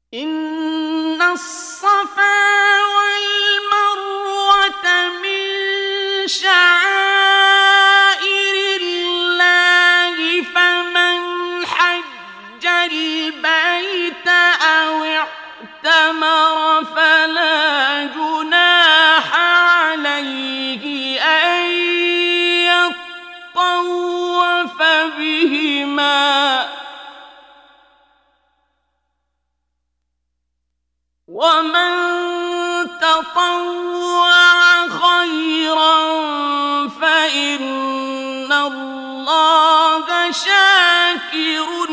إن الصفا والمروة من شعائر الله فمن حج البيت أو اعتمر فلا جناح عليه أن يطوف بهما ومن تطوع خيرا فإن الله شاكر